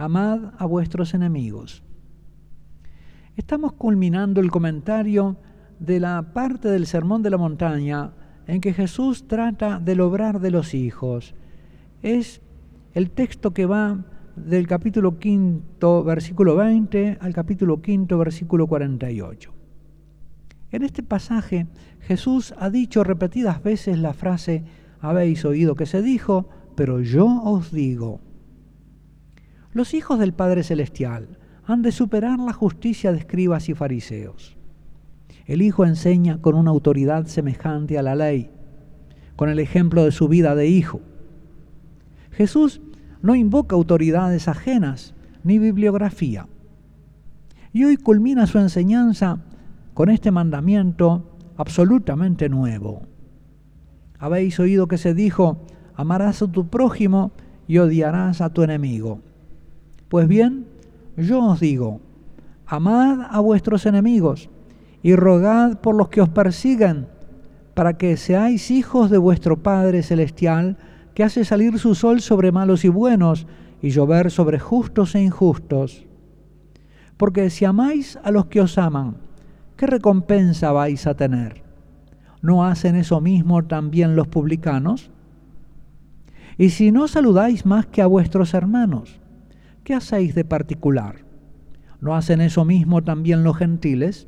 amad a vuestros enemigos. Estamos culminando el comentario de la parte del Sermón de la Montaña en que Jesús trata del obrar de los hijos. Es el texto que va del capítulo 5, versículo 20, al capítulo 5, versículo 48. En este pasaje, Jesús ha dicho repetidas veces la frase: habéis oído que se dijo, pero yo os digo. Los hijos del Padre Celestial han de superar la justicia de escribas y fariseos. El Hijo enseña con una autoridad semejante a la ley, con el ejemplo de su vida de hijo. Jesús no invoca autoridades ajenas ni bibliografía. Y hoy culmina su enseñanza con este mandamiento absolutamente nuevo. Habéis oído que se dijo: amarás a tu prójimo y odiarás a tu enemigo. Pues bien, yo os digo: amad a vuestros enemigos y rogad por los que os persiguen, para que seáis hijos de vuestro Padre Celestial, que hace salir su sol sobre malos y buenos y llover sobre justos e injustos. Porque si amáis a los que os aman, ¿qué recompensa vais a tener? ¿No hacen eso mismo también los publicanos? Y si no saludáis más que a vuestros hermanos, ¿qué hacéis de particular? ¿No hacen eso mismo también los gentiles?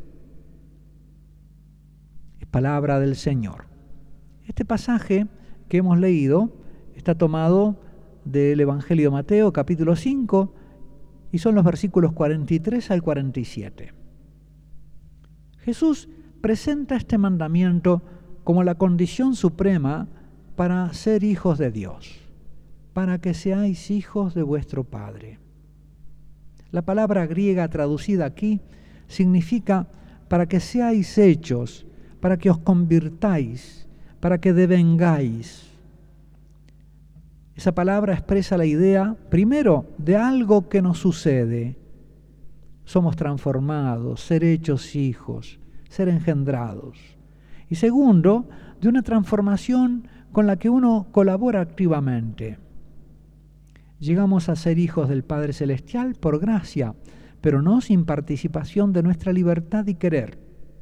Es palabra del Señor. Este pasaje que hemos leído está tomado del Evangelio de Mateo, capítulo 5, y son los versículos 43 al 47. Jesús presenta este mandamiento como la condición suprema para ser hijos de Dios, para que seáis hijos de vuestro Padre. La palabra griega traducida aquí significa para que seáis hechos, para que os convirtáis, para que devengáis. Esa palabra expresa la idea, primero, de algo que nos sucede. Somos transformados, ser hechos hijos, ser engendrados. Y segundo, de una transformación con la que uno colabora activamente. Llegamos a ser hijos del Padre Celestial por gracia, pero no sin participación de nuestra libertad y querer.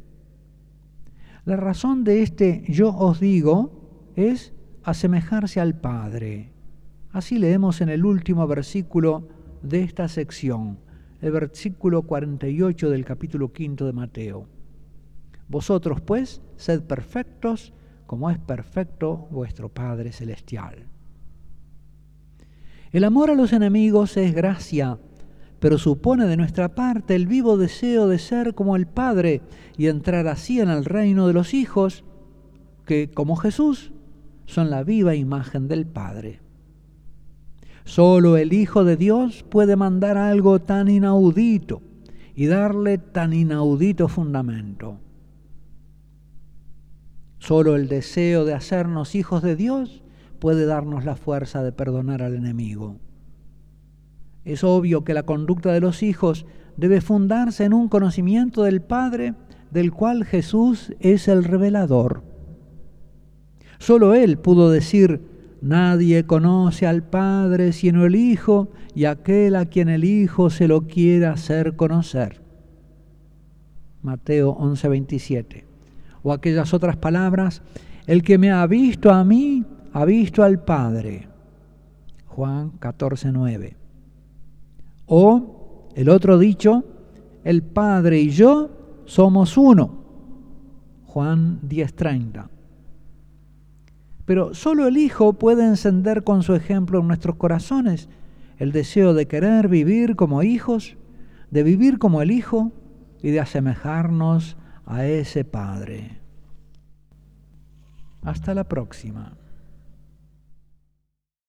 La razón de este yo os digo es asemejarse al Padre. Así leemos en el último versículo de esta sección, el versículo 48 del capítulo 5 de Mateo. Vosotros, pues, sed perfectos, como es perfecto vuestro Padre Celestial. El amor a los enemigos es gracia, pero supone de nuestra parte el vivo deseo de ser como el Padre y entrar así en el reino de los hijos, que, como Jesús, son la viva imagen del Padre. Solo el Hijo de Dios puede mandar algo tan inaudito y darle tan inaudito fundamento. Solo el deseo de hacernos hijos de Dios puede darnos la fuerza de perdonar al enemigo. Es obvio que la conducta de los hijos debe fundarse en un conocimiento del Padre, del cual Jesús es el revelador. Solo Él pudo decir: nadie conoce al Padre sino el Hijo y aquel a quien el Hijo se lo quiera hacer conocer. Mateo 11:27. O aquellas otras palabras: el que me ha visto a mí, ha visto al Padre. Juan 14:9. O el otro dicho: el Padre y yo somos uno. Juan 10:30. Pero solo el Hijo puede encender con su ejemplo en nuestros corazones el deseo de querer vivir como hijos, de vivir como el Hijo y de asemejarnos a ese Padre. Hasta la próxima.